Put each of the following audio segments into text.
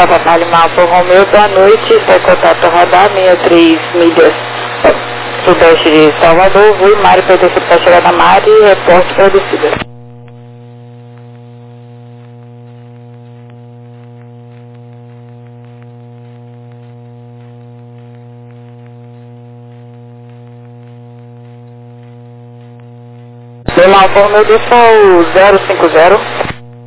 Papai Lima Alfa Romeu, boa noite. Sai contato radar 63 milhas sudeste de Salvador. Voo Mário pertence para chegar na Mari e reporte para a descida. Lima Alfa Romeu, desça o 050.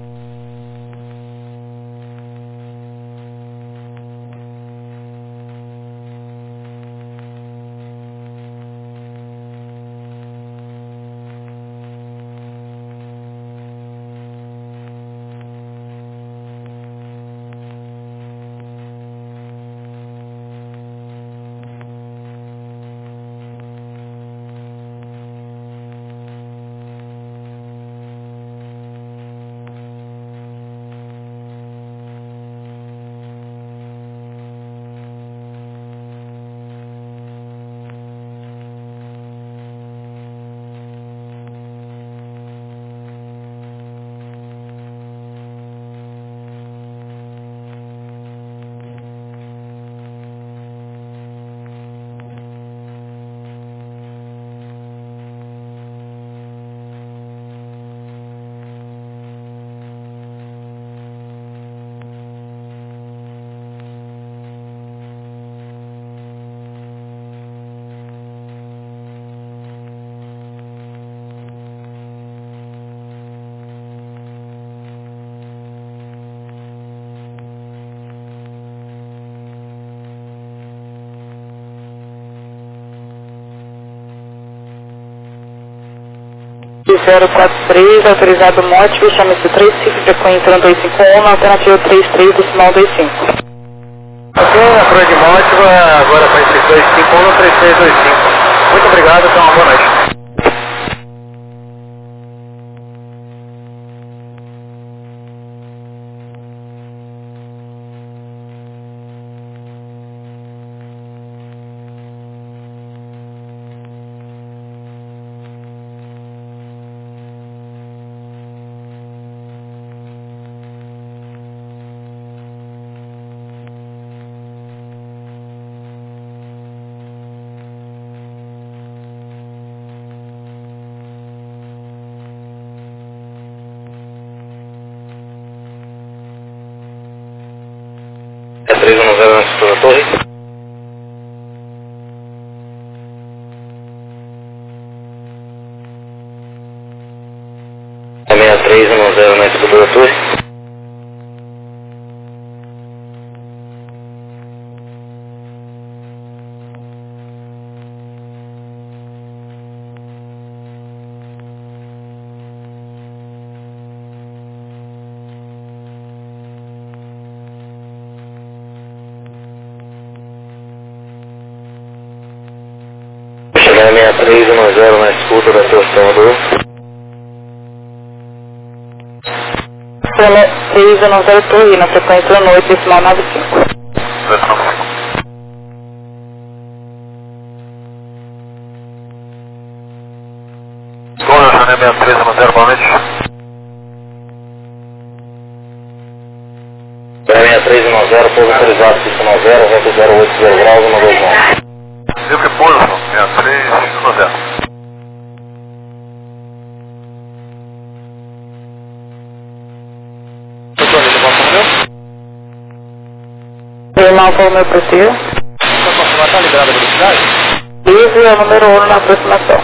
De 043, autorizado Monte, chama-se 35, frequência 251, na alternativa 33, decimal 25. Ok, a Cruz de Mótiva, agora para esse 251 no 3325. Muito obrigado, então, boa noite. É 310 antes da torre. É 6310 na escuta da torre. Chegar 6310 na escuta da torre Salvador. 310 torre, na frequência da noite, decimal 95. Bom, Jané 6310, boa noite. 6310, pouso autorizado, pista 0, rota 080 graus, 129. Livre pouso, 6310. Lima Alfa Romeu, prossiga. Está liberada a velocidade? Livre é o número 1 na aproximação.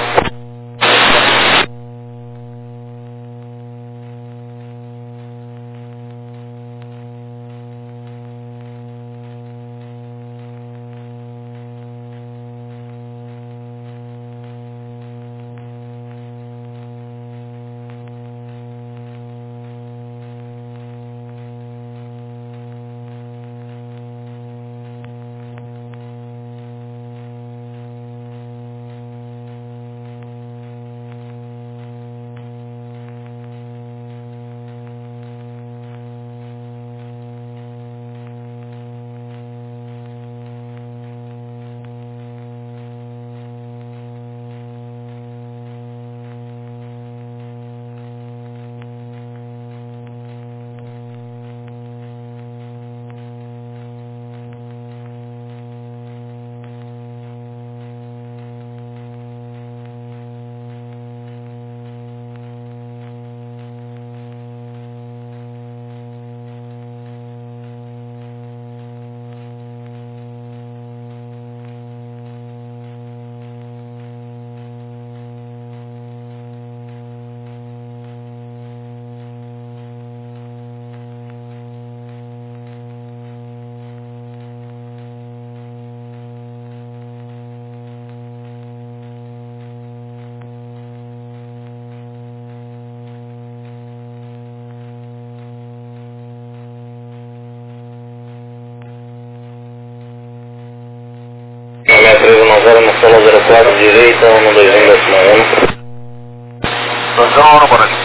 Solo 04, direita, 121,1. 201, boa noite.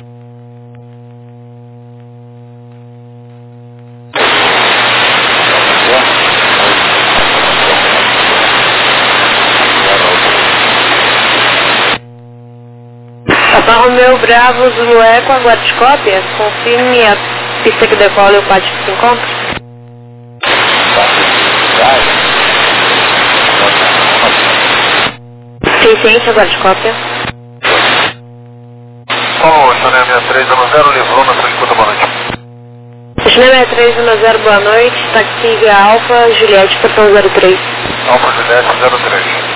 Papa Romeu Bravo Zulu Eco, aguarde cópia. Confirme a pista que decola e o pátio que se encontra. Ciente, aguarde cópia. Paulo, Chanel 6310, livrou na sua escuta, boa noite. Chanel 6310, boa noite. Taxi Via Alfa, Juliette, portão 03. Alfa Juliette 03.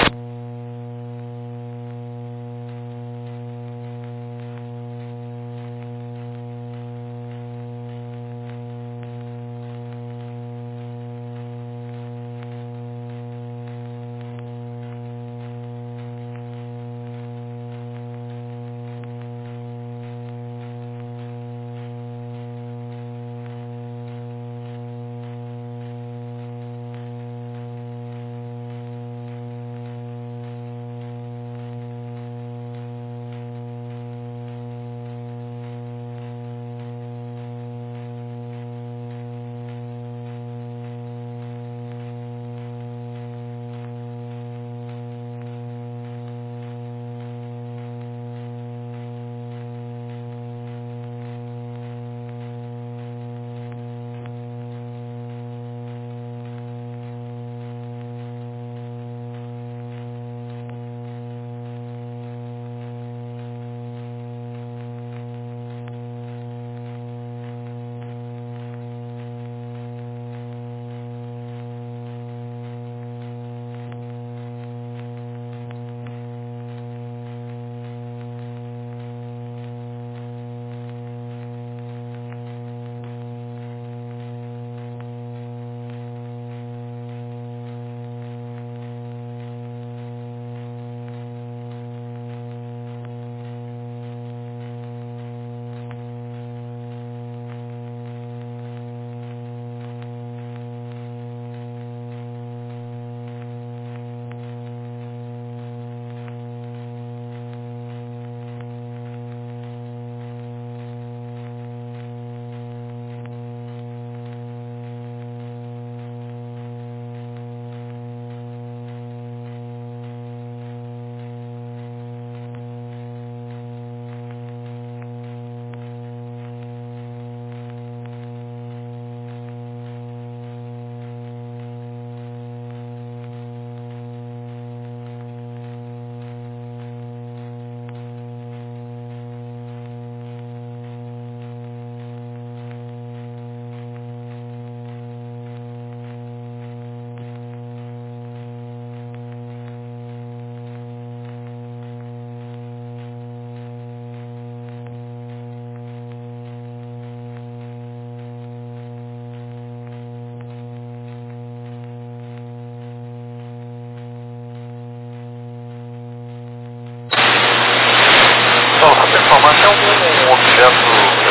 Informar tem algum objeto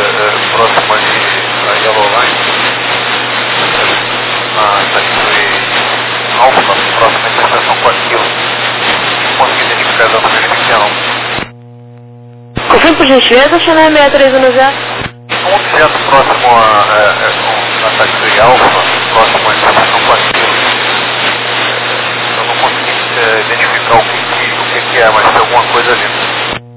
próximo ali à Yellow Line, na taxi Alfa, próxima da estação 4 kg. Consegui identificar exatamente o que é não. Confirme por gentileza, Chanel 6310. Um objeto próximo à taxi Alfa, próximo à estação 4 kg. Eu não consegui identificar o que é, mas tem alguma coisa ali.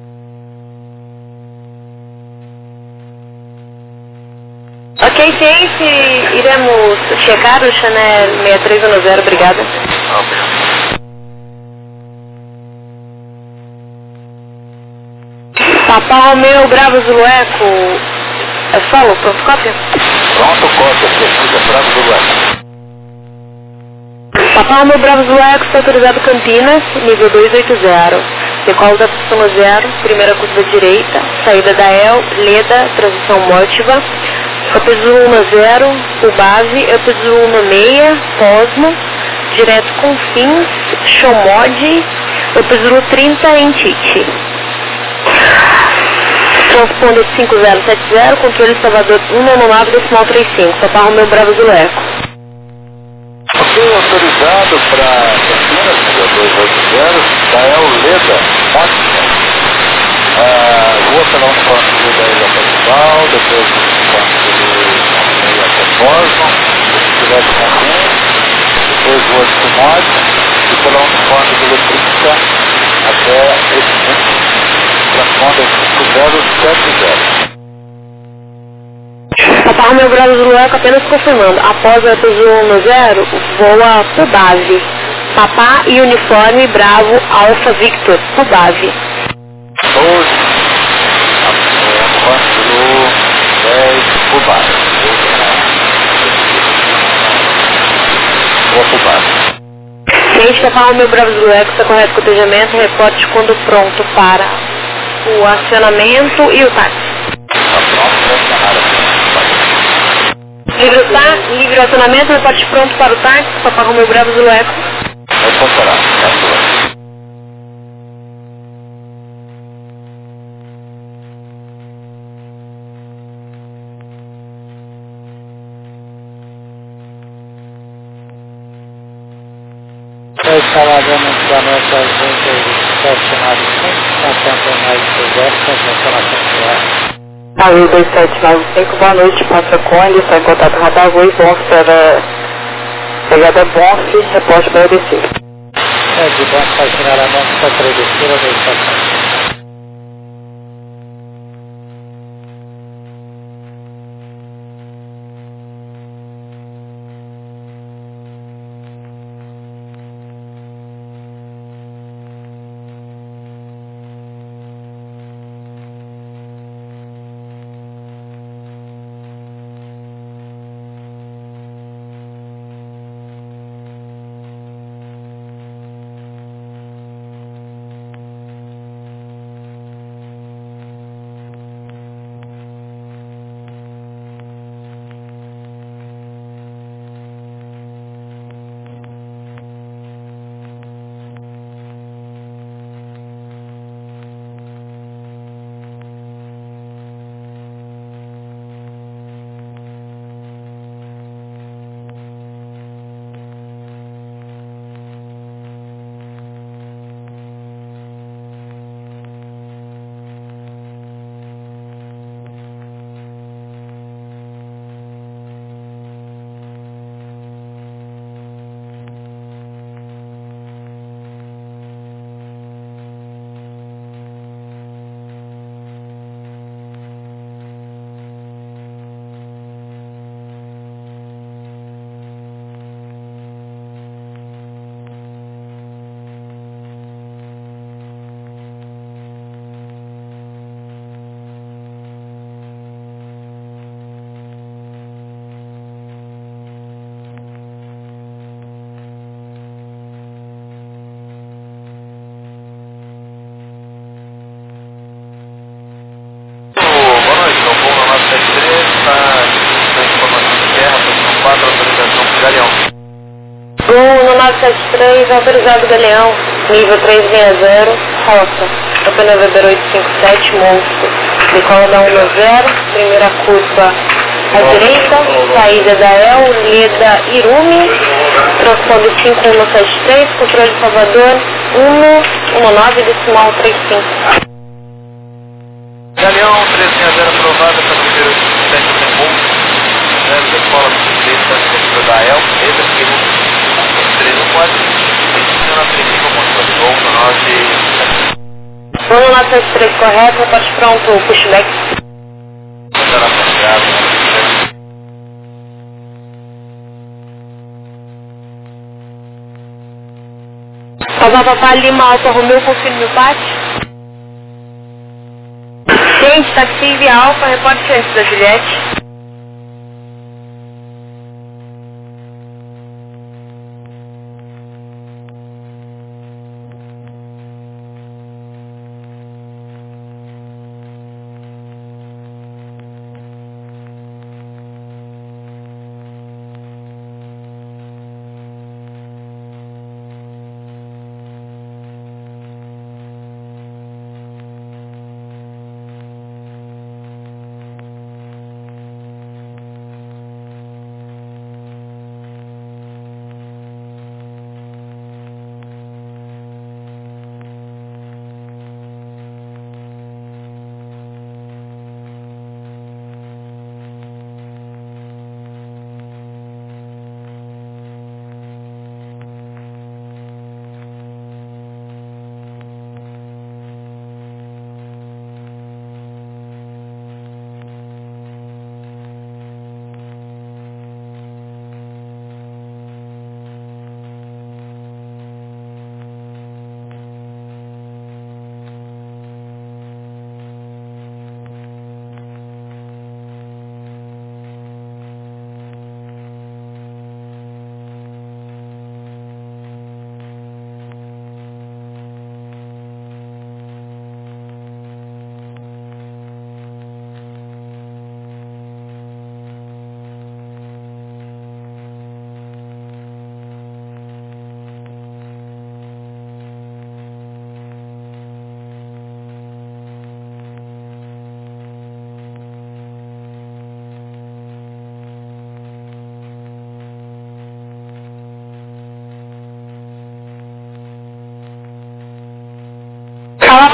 Ok, ciente, iremos checar o Chanel 6310, obrigada. Papa Romeu Bravo Zulu Eco, é solo, pronto, cópia? Pronto, cópia, precisa, Bravo Zulu Eco. Papa Romeu Bravo Zulu Eco, está autorizado Campinas, nível 280. Decola da pista 0, primeira curva direita, saída da El, Leda, transição Mótiva. Upzulu 10, o base, Upzulu 6, Cosmo, direto Confins, Shomod, Upzulu 30 em Tite. Transponder 5070, controle Salvador 199,35, Papa Romeu Bravo Zulu Eco. Ok, autorizado para Campinas, nível 280. principal, depois até Boston, cidade de Cancún, depois o outro Timóteo, e pela uniforme do 30 até esse ponto, transponda 5070. Papa Romeu Bravo Zulu Eco, apenas confirmando. Após o Zulu 0, voa Pubave. Papá e uniforme Bravo Alfa Victor, Pubave. 12, uniforme Zulu 10, Pubave. Boa Pubave. Gente, Papa Romeu Bravo Zulu Eco, está correto cotejamento, reporte quando pronto para o acionamento e o táxi. Livre acionamento, reporte pronto para o táxi, Papa Romeu Bravo Zulu Eco. Reportará, Foi instalado no planeta gente estacionado na campanha de projeto, Aí, 2795, boa noite, passa Conde, está em contato com o radar Voe, Bonf para pegada Bonf, reporte para ABC. É de bom para tirar a mão para a travessura da estação. Gol no 973, autorizado Galeão, nível 360, Roça, Campanha Weber 857, Monstro, decola da 10, primeira curva à direita, saída da El, Leda Irume, transpondo 5173, controle Salvador, 119, decimal 35. Galeão 360 aprovada para o número 87 Monstro, decola da direita, controle da El, Leda Irume. 314, destino na princípio controle, gol no 9. Vamos no 973 correto, reporte pronto, pushback. Papá Lima Alfa Romeu, confirme o bate. Gente, taxi via Alfa, reporte antes da Juliette.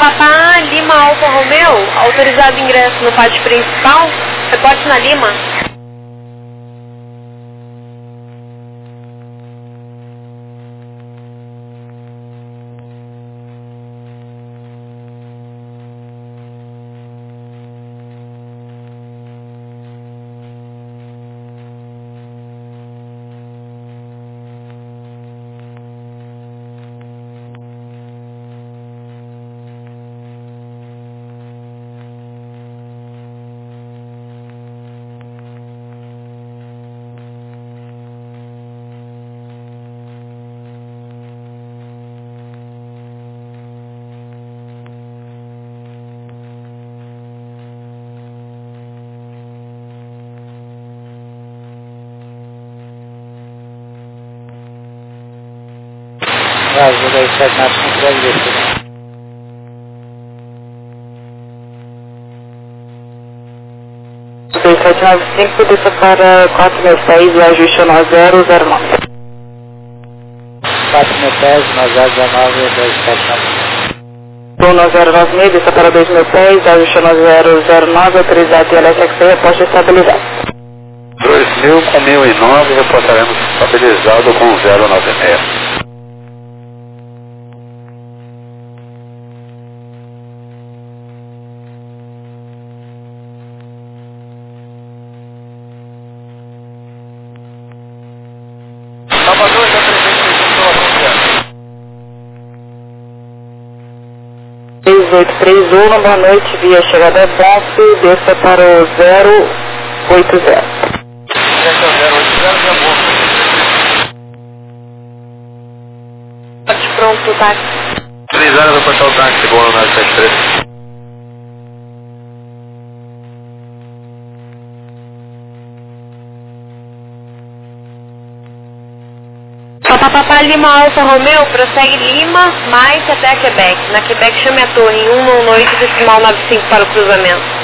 Papapá, Lima Alfa Romeo, autorizado ingresso no pátio principal, reporte na Lima. Ajuda aí, 795 deve descer. Sete 795, desça para 466 e ajuste no 009. 4.010, 9019, 279. No 096, desça para 2.000 pés, ajuste no 009, autorizado e LSXP, reposta estabilizado. 2000 com 1009, reportaremos estabilizado com 096. Salvador já 3831, boa noite, via chegada a Bonfe, desça para o 080. Pode pronto, táxi. Utilizado para passar o táxi, boa no 973. Papapá Lima Alfa Romeo, prossegue Lima, mais até a Quebec. Na Quebec chame a torre em 118, decimal 95 para o cruzamento.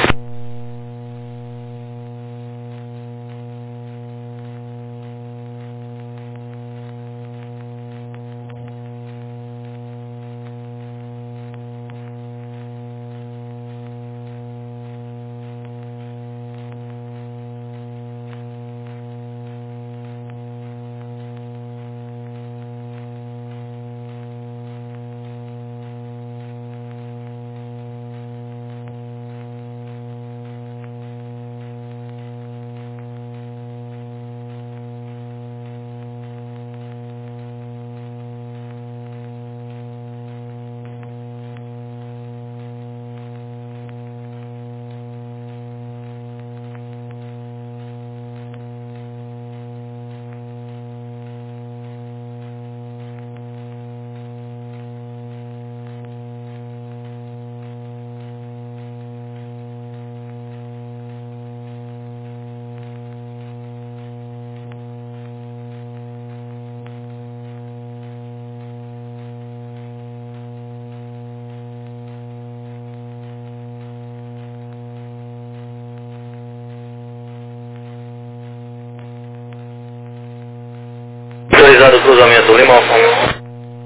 Autorizado o cruzamento, Lima Alfa Romeo.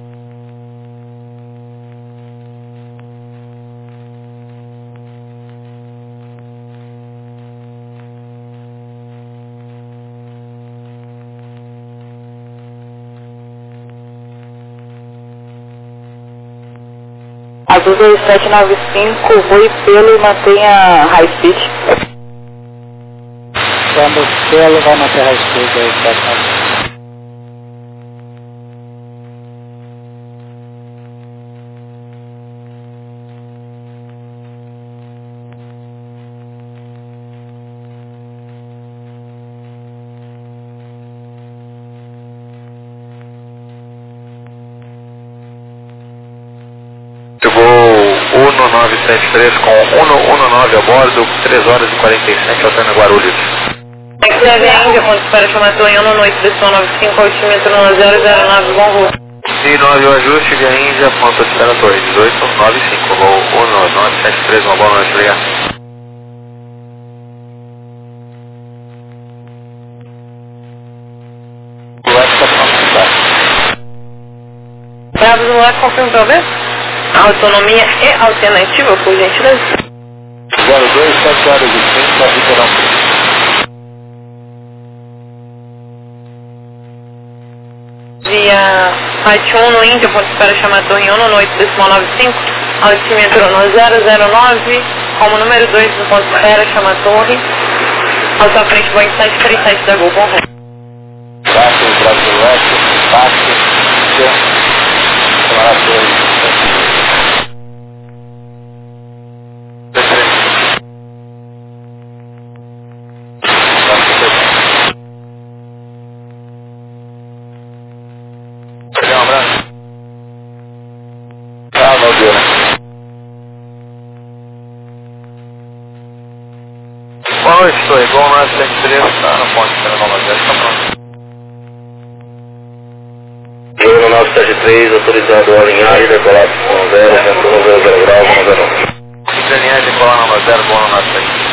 Azul 795, voe pelo e mantenha high speed. Vamos pelo, vai manter high speed aí, 795. Chegou 1973 com 119 a bordo, 3 horas e 47, alterna Guarulhos. XLV Índia, ponto para chamar Tonhão na noite, decisão 95, altimento no 009, bom voo. E 9 o ajuste, via Índia, ponto de espera torre, 1895, voo 1973, uma boa noite, obrigado. Bravos no lado, confirma talvez? Autonomia e alternativa, por gentileza. 02, 7 horas e 5, para Ribeirão. Via Site 1 no Índia, ponto de espera chamada Torre 1 no 8,95, altimetro no 009, como número 2 no ponto de espera chama Torre, ao sua frente Boeing 737 da Gol Conrad. Táxi, Brasil Oeste, táxi, Boa noite, estou igual na 73, está no ponto de Nova Zé, está pronto. Júlio 973, autorizado a alinhar e decolar com 0, vento 0 graus, 9. Alinhar e decolar Nova Zé, boa no 973.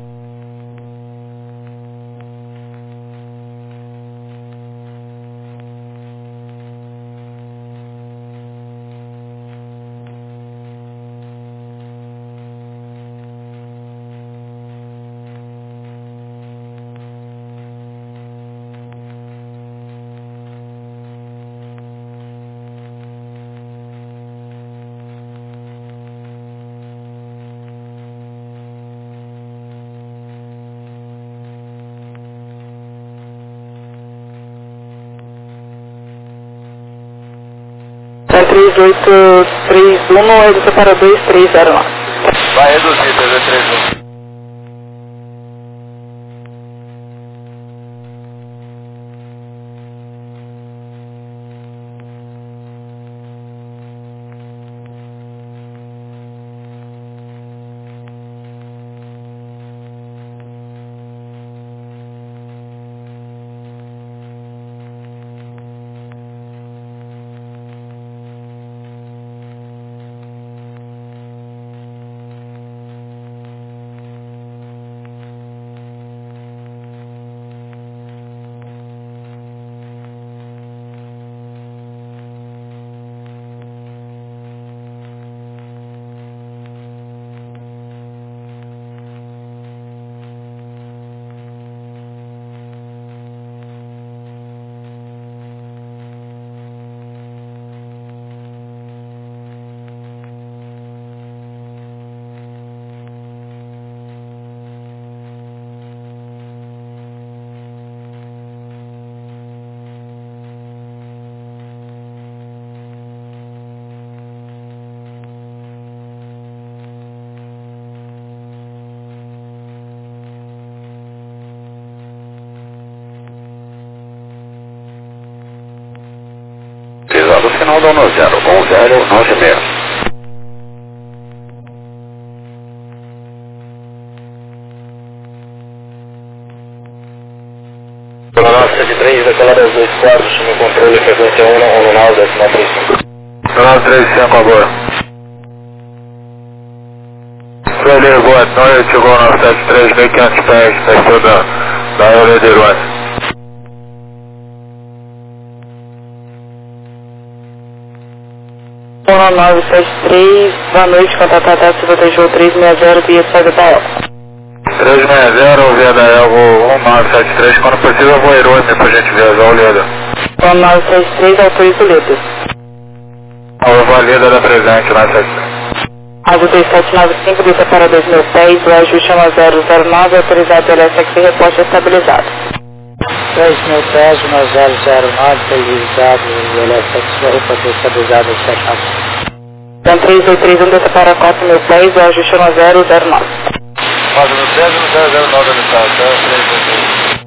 É 3831, redução para 2309. Vai reduzir, 331. Utilizado o sinal da 1096. Pela 973, decolar aos 2 quartos, no controle frequência 1, aeronave 1035. 935 agora. Trailer, boa noite, chegou 973, 1500 pés, está da Aerodeirões. 1973, boa noite, contatar a Silva da João 360 via Saga da El. 360 via da Elvo 1973, quando possível vou Herói, por gentileza, olha o Leda. 1973, autoriza o Leda. A Leda da presente, 973. Água 2795, lista para 2000 pés, o ajuste é 1009, autorizado pela SX, reposta estabilizado. 3.000 pés, 1009, autorizado o LSX, reposta estabilizado, 79. Então 3831, lista para 4000 pés, o ajuste é 1009. 4.000 pés, 1009 no estado, 333.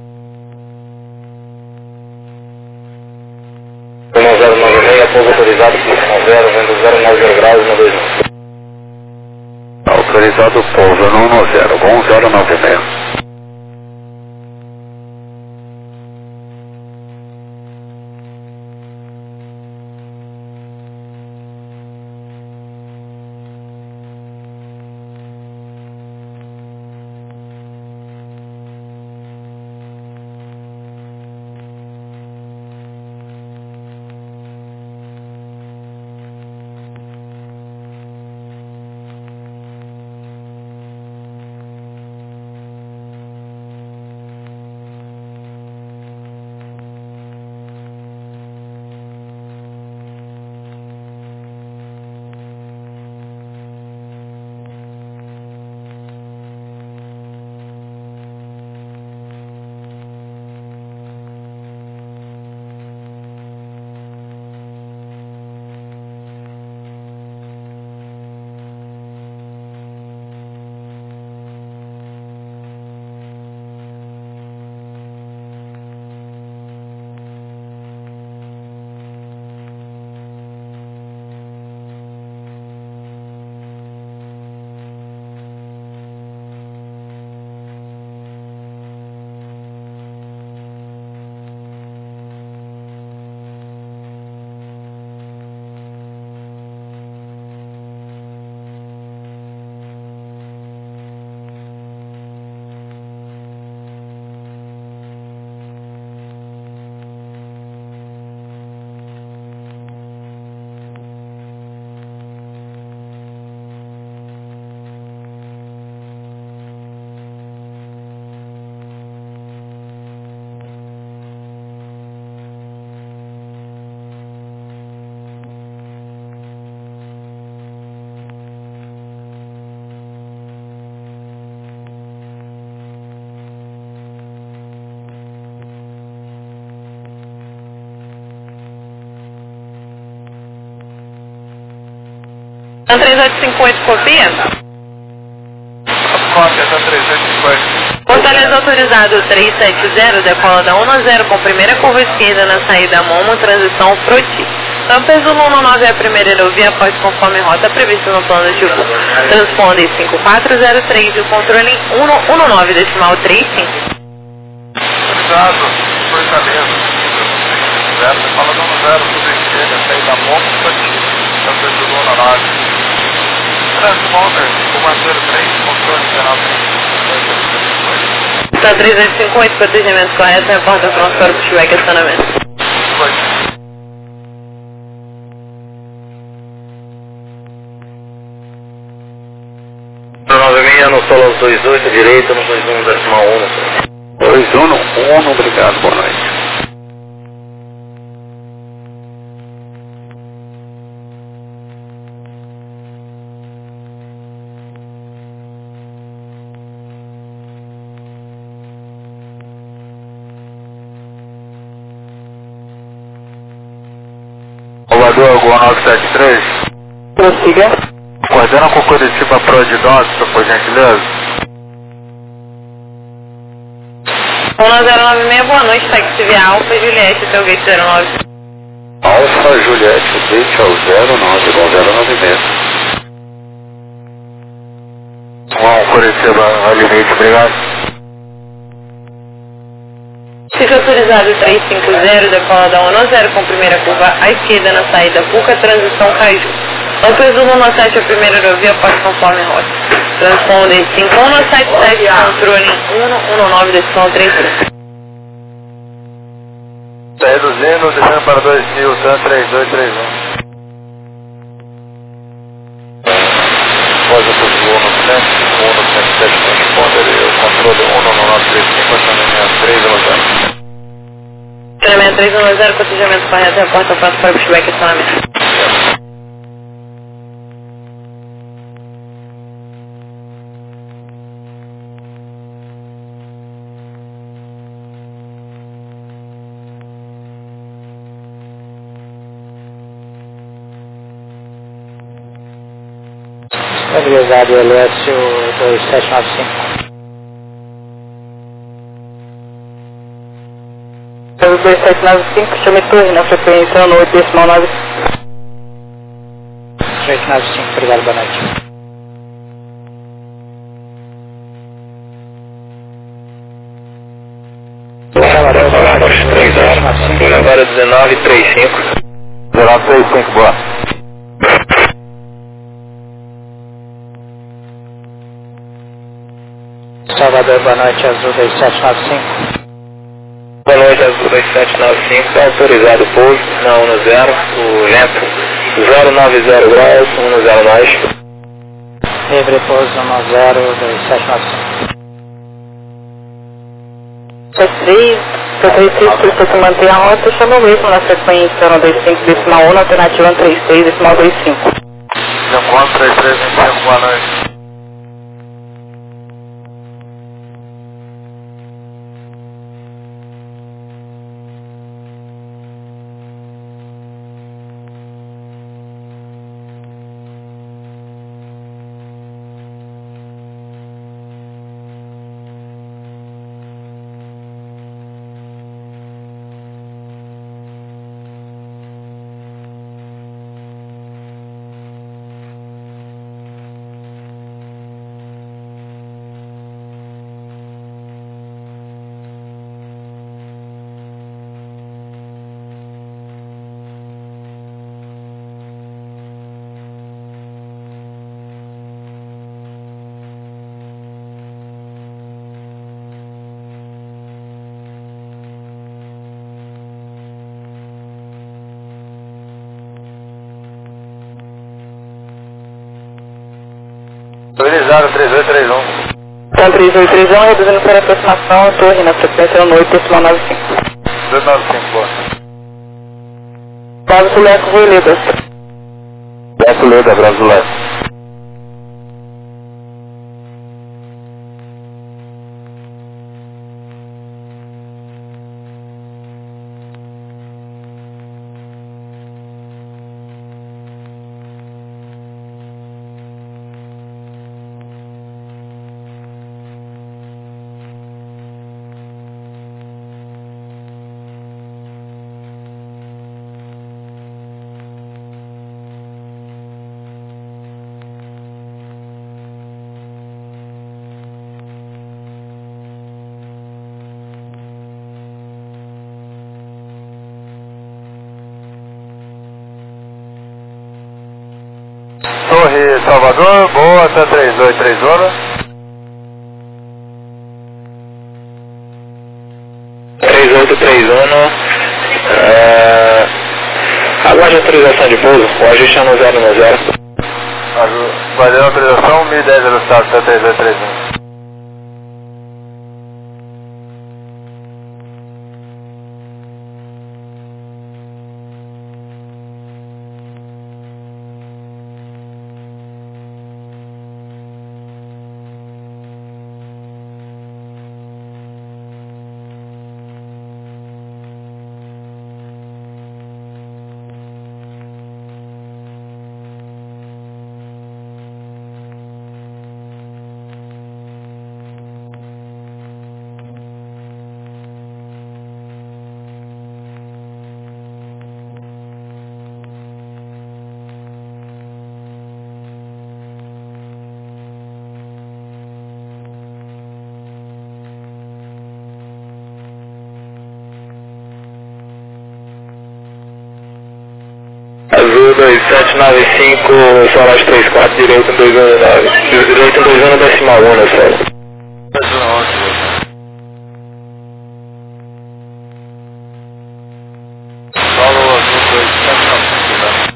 1096, pouso autorizado, pista 0, vento 090 graus, 129. Autorizado pouso no 10, bom 096. Então 3858 copia? Cópia da 3858. Fortaleza autorizado 370, decola da 1-0 com primeira curva esquerda na saída Momo, transição Froti. Campes 119 é a primeira aerovia após conforme rota prevista no plano de voo. Transponde 5403 e o controle 119 decimal 35. Autorizado, Fortaleza, decola da 1-0, curva esquerda, saída Momo, Froti. Campes 119. Transponder 5403, controle 19. Está 3858, protegimento correto, reporta pronto para o pushback e acionamento. No 96, no solo 28, direita, no 21, decimal 1. 211, obrigado, boa noite. Salvador, Gol 973. Prossiga. Coordena com Curitiba Pro de Dots, por gentileza. 1096, boa noite, táxi via Alfa Juliette, teu gate 09. Alfa Juliette, o gate é o 096. Vamos, Curitiba, ao limite, obrigado. Fica autorizado 350, decola da 1-0 com primeira curva à esquerda na saída Puca, transição Caju. Campes 117 é a primeira aerovia após conforme rota. Transponde 5177, controle 119 decimal 33. Está reduzindo, descendo para 2000, TAN 3231. Pós a posição no centro, 197, transponder, controle 11935, acionamento 310. Acionamento 310, cotejamento correto, reporta pronto para o pushback e acionamento. Estabilizado LS 2795. 2795, chame torre na frequência no 8 decimal 9. 2895, obrigado, boa noite. Salvador, boa noite. 2795. Agora 1935. 1935, boa. Salvador, boa noite, Azul 2795. Boa noite, Azul 2795, está autorizado o pouso na 10, o vento 090 graus, 10 mais. Livre pouso 102795. 73, por você manter a rota, chama o mesmo na frequência 125 decimal 1, alternativa 136 decimal 25. Encontro 3325, boa noite. Autorizado 3831. Então 3831, reduzindo para aproximação, torre na frequência 8 decimal 95. 295, boa. Bravo Leco, Leda. Leco Leda, brasileiro. ali Salvador, boa, até 383 3831, aguarde a autorização de pouso, o ajuste é no 090. Valeu a autorização, 1010 velocidade até 3831. Azul 2795, Solar 34, direito 219. Direito 219, decimal 1, né, Solo? Solo Azul 2795, tá?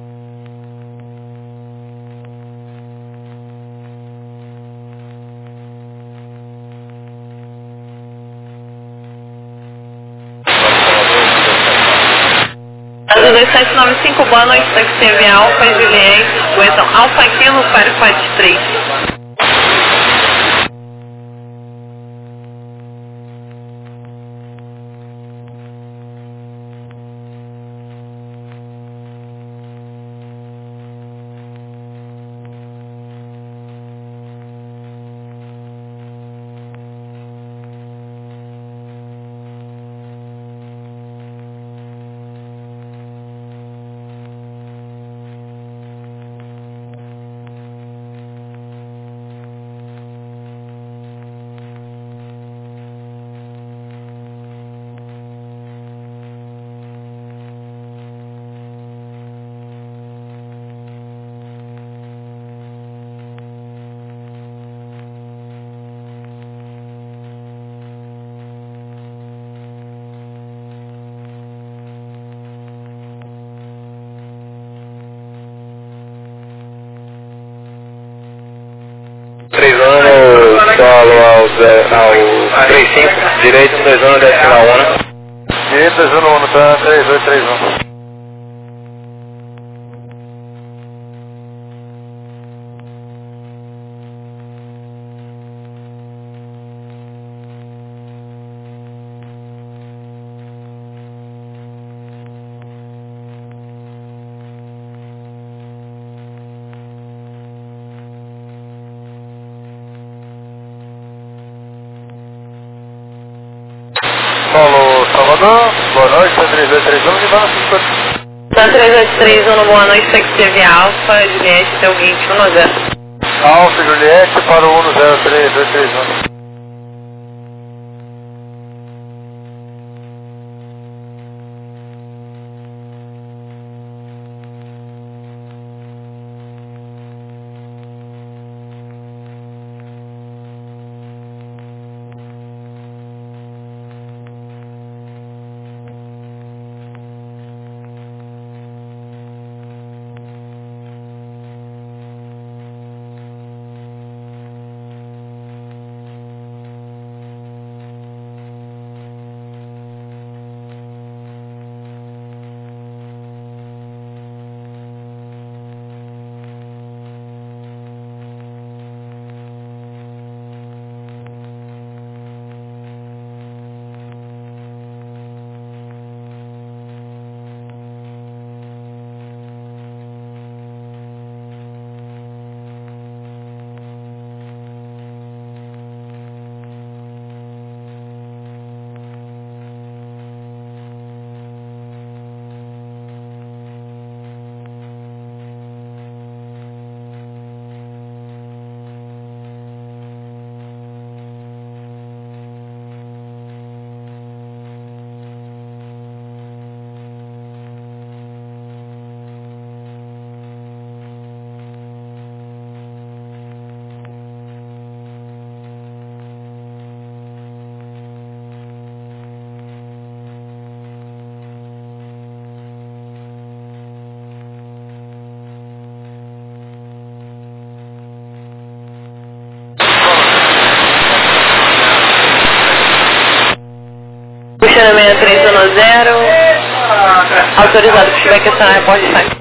Azul 2795, boa noite, táxi TV Alfa e Juliette, aguentam Alfa Kilo 443. Solo ao 35, direito 21, decimal 1, né? Direito 211, tá? 3831. Solo Salvador, boa noite, 3831, e vamos Tá 3831, boa noite, táxi TV Alfa, Juliette, até o 2110. Alfa Juliette para o 103231. Autorizado, se tiver questionário, pode sair.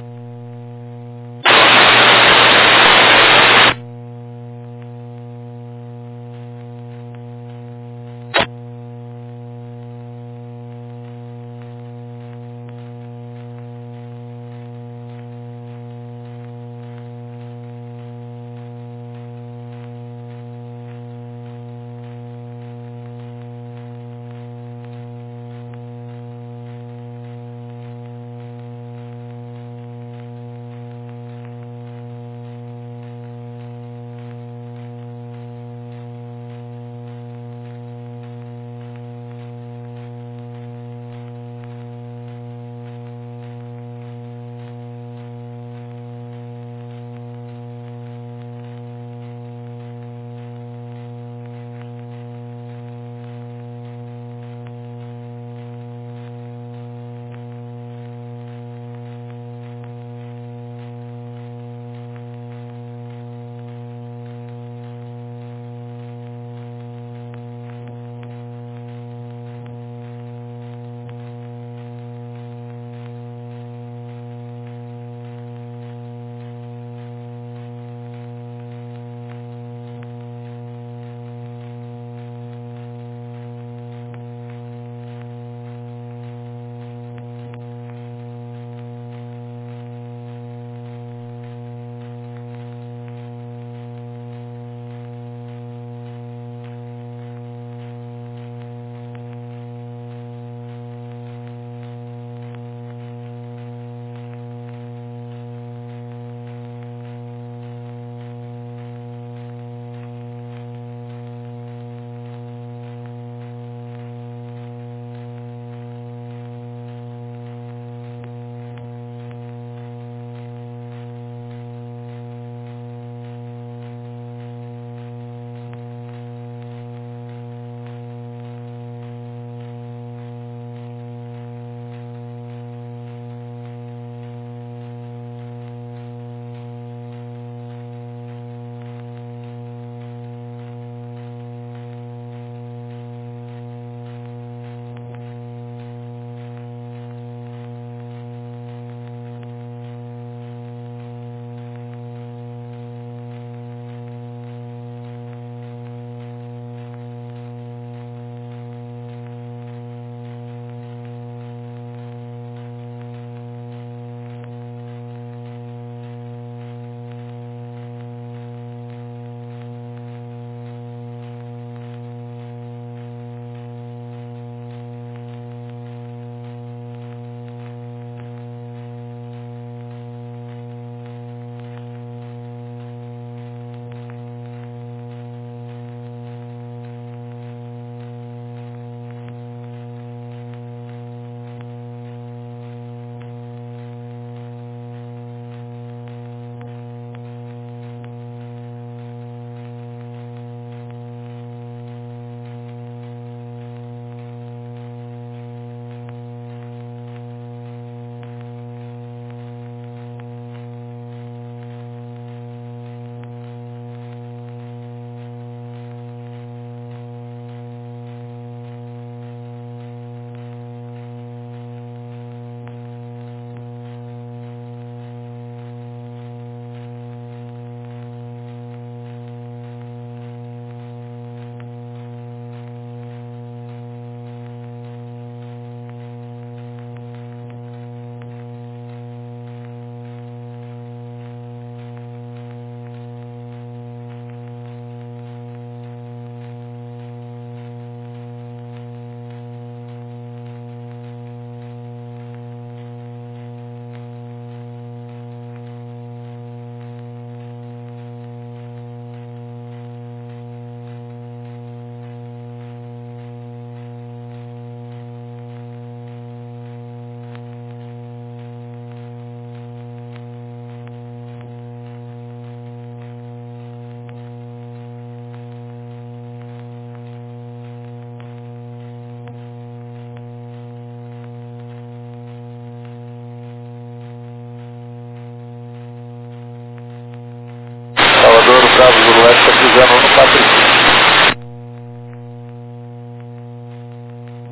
Bravo Zulu Oeste, está pisando no 45.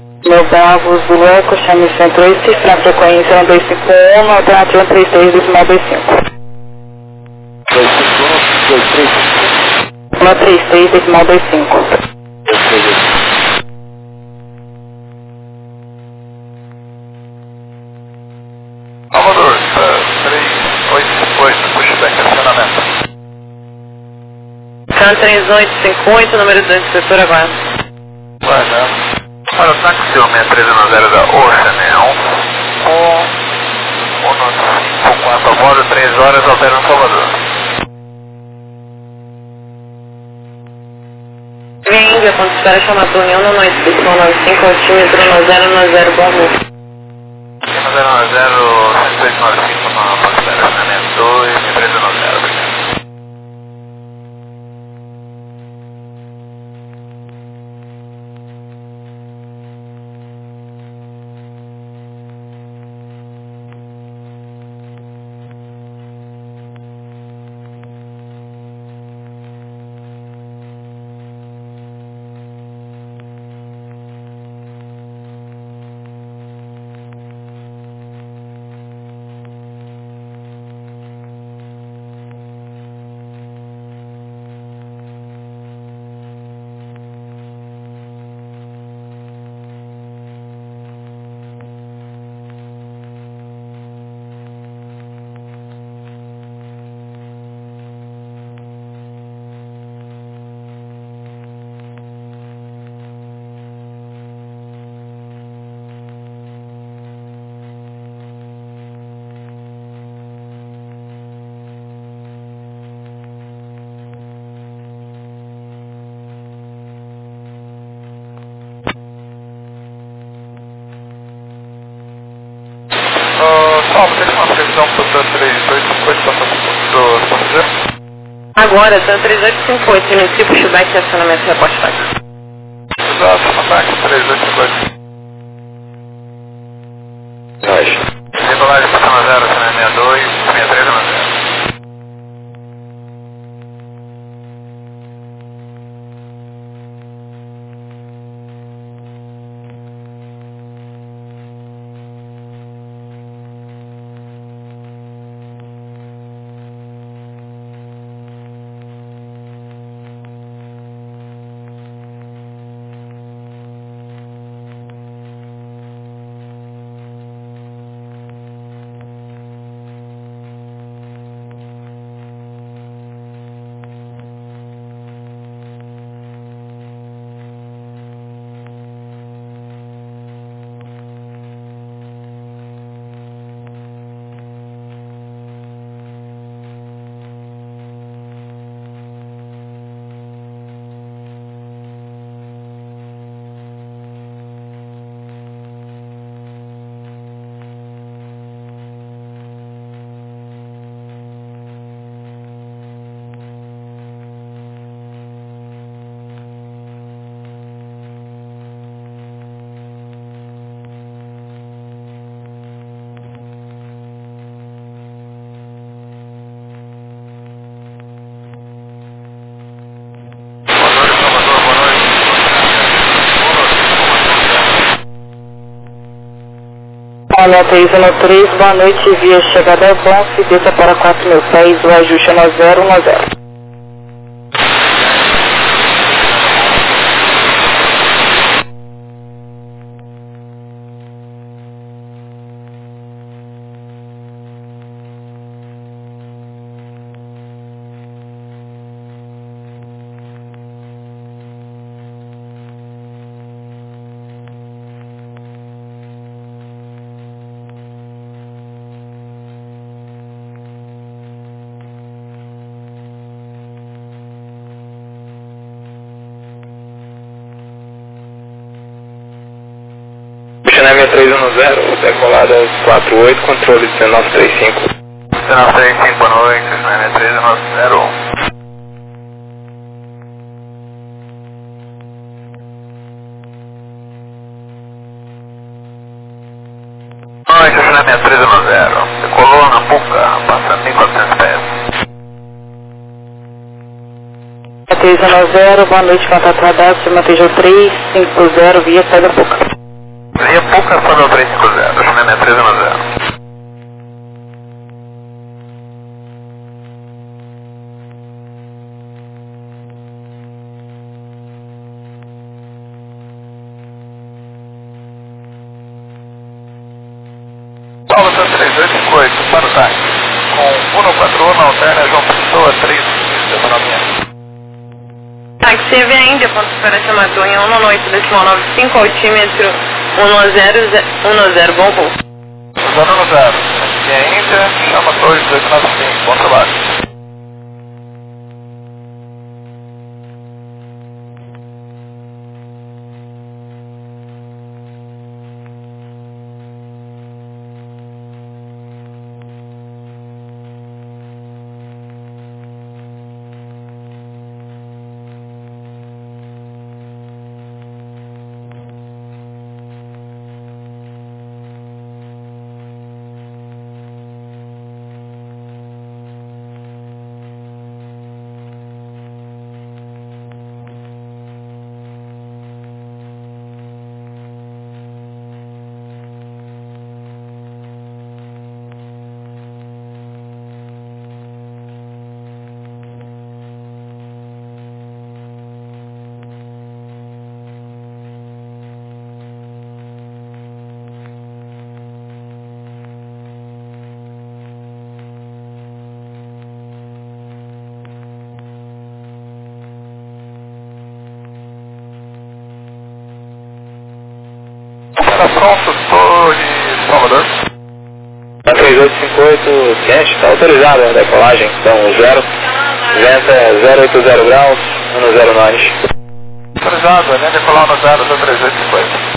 Bravo, Zulu Eco, chame Centro Oeste, na frequência 1251, na alternativa 33,25. 133,25. Salvador, 3858, pushback, acionamento. Can 3858, número 2, inspetor agora. Olha, o táxi 6310 da Oceanel, o nosso 54 a bordo, 3 horas, altera no Salvador. Índia, quando espera chamar a união na noite, edição 95, altímetro 1090, bom voo. 1090, 185 na Pastel, acionamento 2, 1390, obrigado. Deixa uma previsão para o 3858 do passageiro. Agora, Tan 3858, inicia pushback e acionamento de reporte faz. Exato, ataque 3858. Decolagem para 0, 62, 6390. Nota ISO 3, boa noite, via chegada ao Bronx, desça para 4.000 pés, o ajuste é 9010. Chame 310, decolada 48, controle 1935. 1935, boa noite, Chame 310. Noite, Chame 310, decolou na Puca, passa 1.400 pés. 310, boa noite, contato radar, Cima TJ 350, via Pedra Puca. Pouca só meu 350, China 310. Paulo 3858, para o táxi. Com 141 na alterna, João Pessoa, 319. Táxi Via Índia, ponto de referência Matonha, 198,95, altímetro 1010, bom voo. 010, aqui é Índia, chama Torre 1895, bom trabalho. Pronto, Torre Salvador. 3858, Kent, está autorizado a decolagem, então 0, venta 080 graus, 109. Autorizado, né? Decolar no 0 do 3850.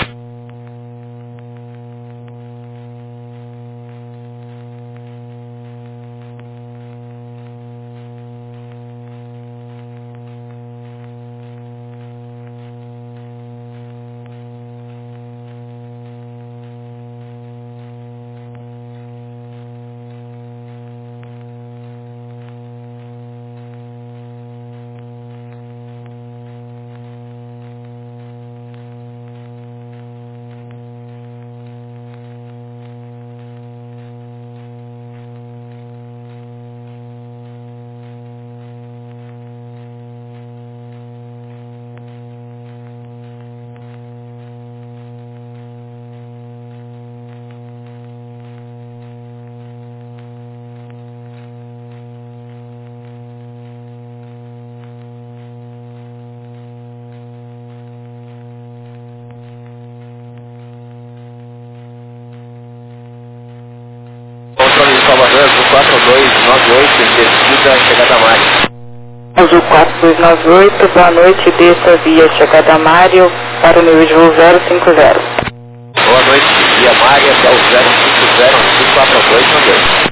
Salvador, 4298, descida, chegada a Mário. Azul 4298, boa noite, desça via chegada a Mário para o nível de voo 050. Boa noite, via Mário até o 050, 44292.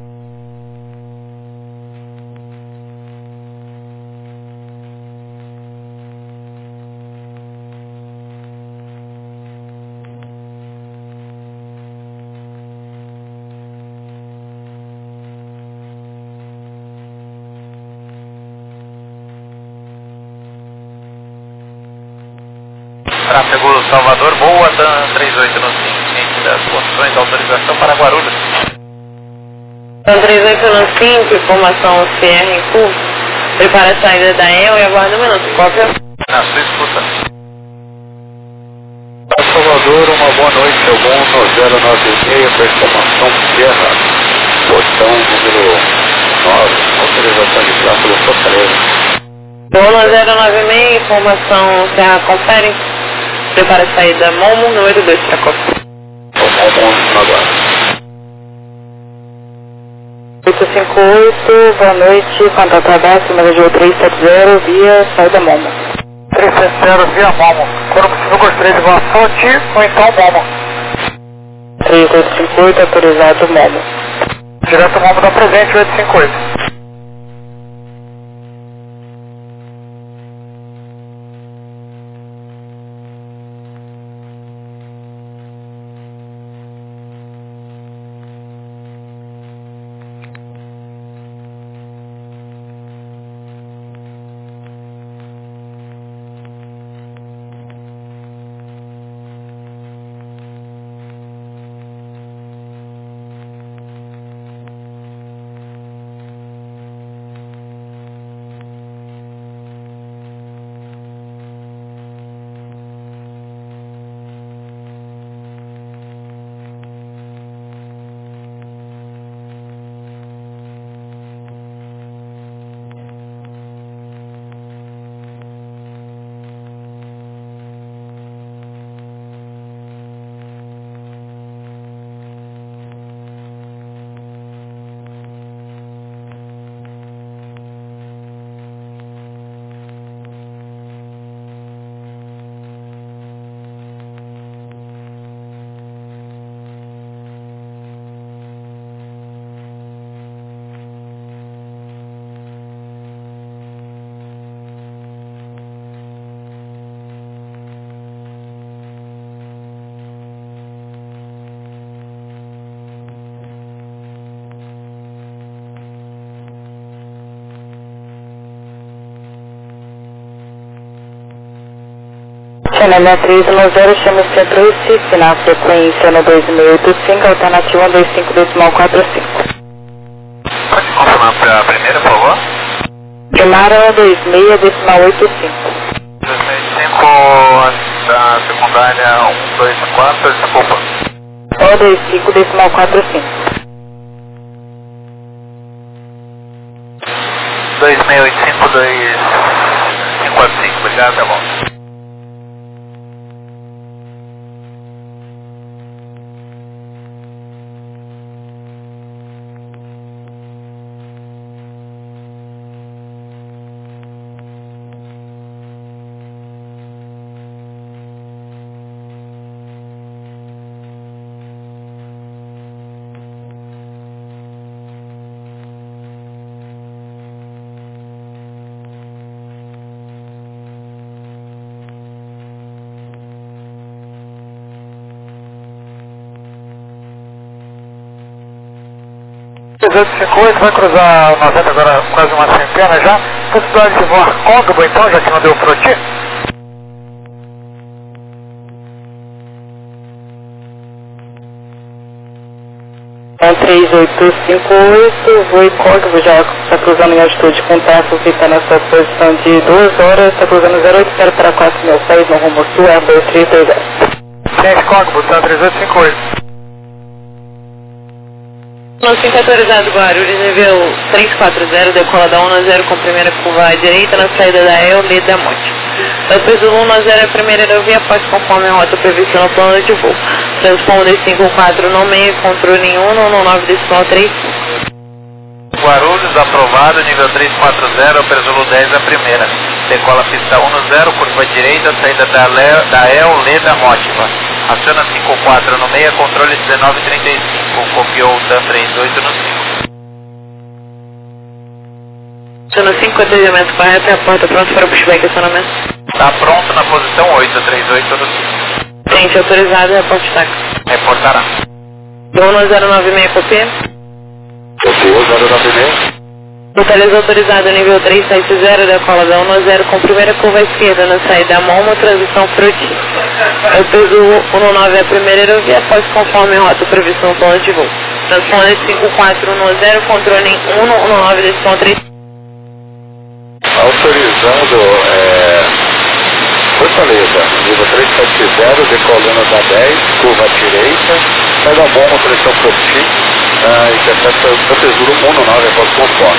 Tráfego Salvador, boa, 3895, das condições de autorização para Guarulhos. 3895, informação CR em curso. Prepara a saída da EL e aguarda um minuto. Cópia. Na sua escuta. Salvador, uma boa noite, seu bom no 096, para exclamação Sierra, portão número 9, autorização de tráfego Fortaleza. Bom no 096, informação Serra Confere. Prepara a saída Momo, número 2 para Cópia. Momo, agora. 858, boa noite, contato aberto, número de voo 370, via saída Momo. 370 via Momo. Quando possível, gostaria de voar fonte ou então Momo. 3858, autorizado Momo. Direto Momo da presente, 858. Cena 6310, chama o Centro Recife, na frequência no 2685, alternativa 125.45. Pode confirmar para a primeira, por favor? Primária 26.85. 2005, da secundária 124, desculpa. 25.45. 2685, 2545, obrigado, tá bom. Vai cruzar o 90 agora quase uma centena já. Possibilidade de voar côncavo então, já que não deu pro ti? É 3858, voo côncavo, já está cruzando em altitude com tempo, fica nessa posição de 2 horas, está cruzando 080 para 4006 no rumo sul, é 2330. Ciência côncavo, tá 3858. 5 autorizado Guarulhos, nível 340, decola da 1-0 com primeira curva à direita na saída da EL, Leda Monte. Depois do 1-0 é a primeira aerovia, após conforme a rota prevista no plano de voo. Transponder 54 no meio, controle 1, no 9 decimal 3. Guarulhos, aprovado, nível 340, Perzolo 10 a primeira. Decola pista 1-0, curva direita, saída da EL, Leda Mótiva. Aciona 54 no meio, controle 1935, copiou o TAM 38 no 5. Aciona 5, atendimento correto, e a porta pronta para o pushback acionamento. Está pronto na posição 8, 38 no 5. Ciente autorizado, reporte taxa. Reportará. 1096, copia. Copiou 096. Localiza autorizado nível 370, decola da 1-0 com primeira curva à esquerda na saída da Momo, transição Fruti. Eu peso 19 a primeira aerovia, após conforme a rota prevista no plano de voo. Transponder 5410, controle 119 decimal 3. Autorizando Fortaleza, nível 370, decolando da 10, curva à direita, sai da Momo, transição Fruti. E que até o Tesouro 119 após conforme.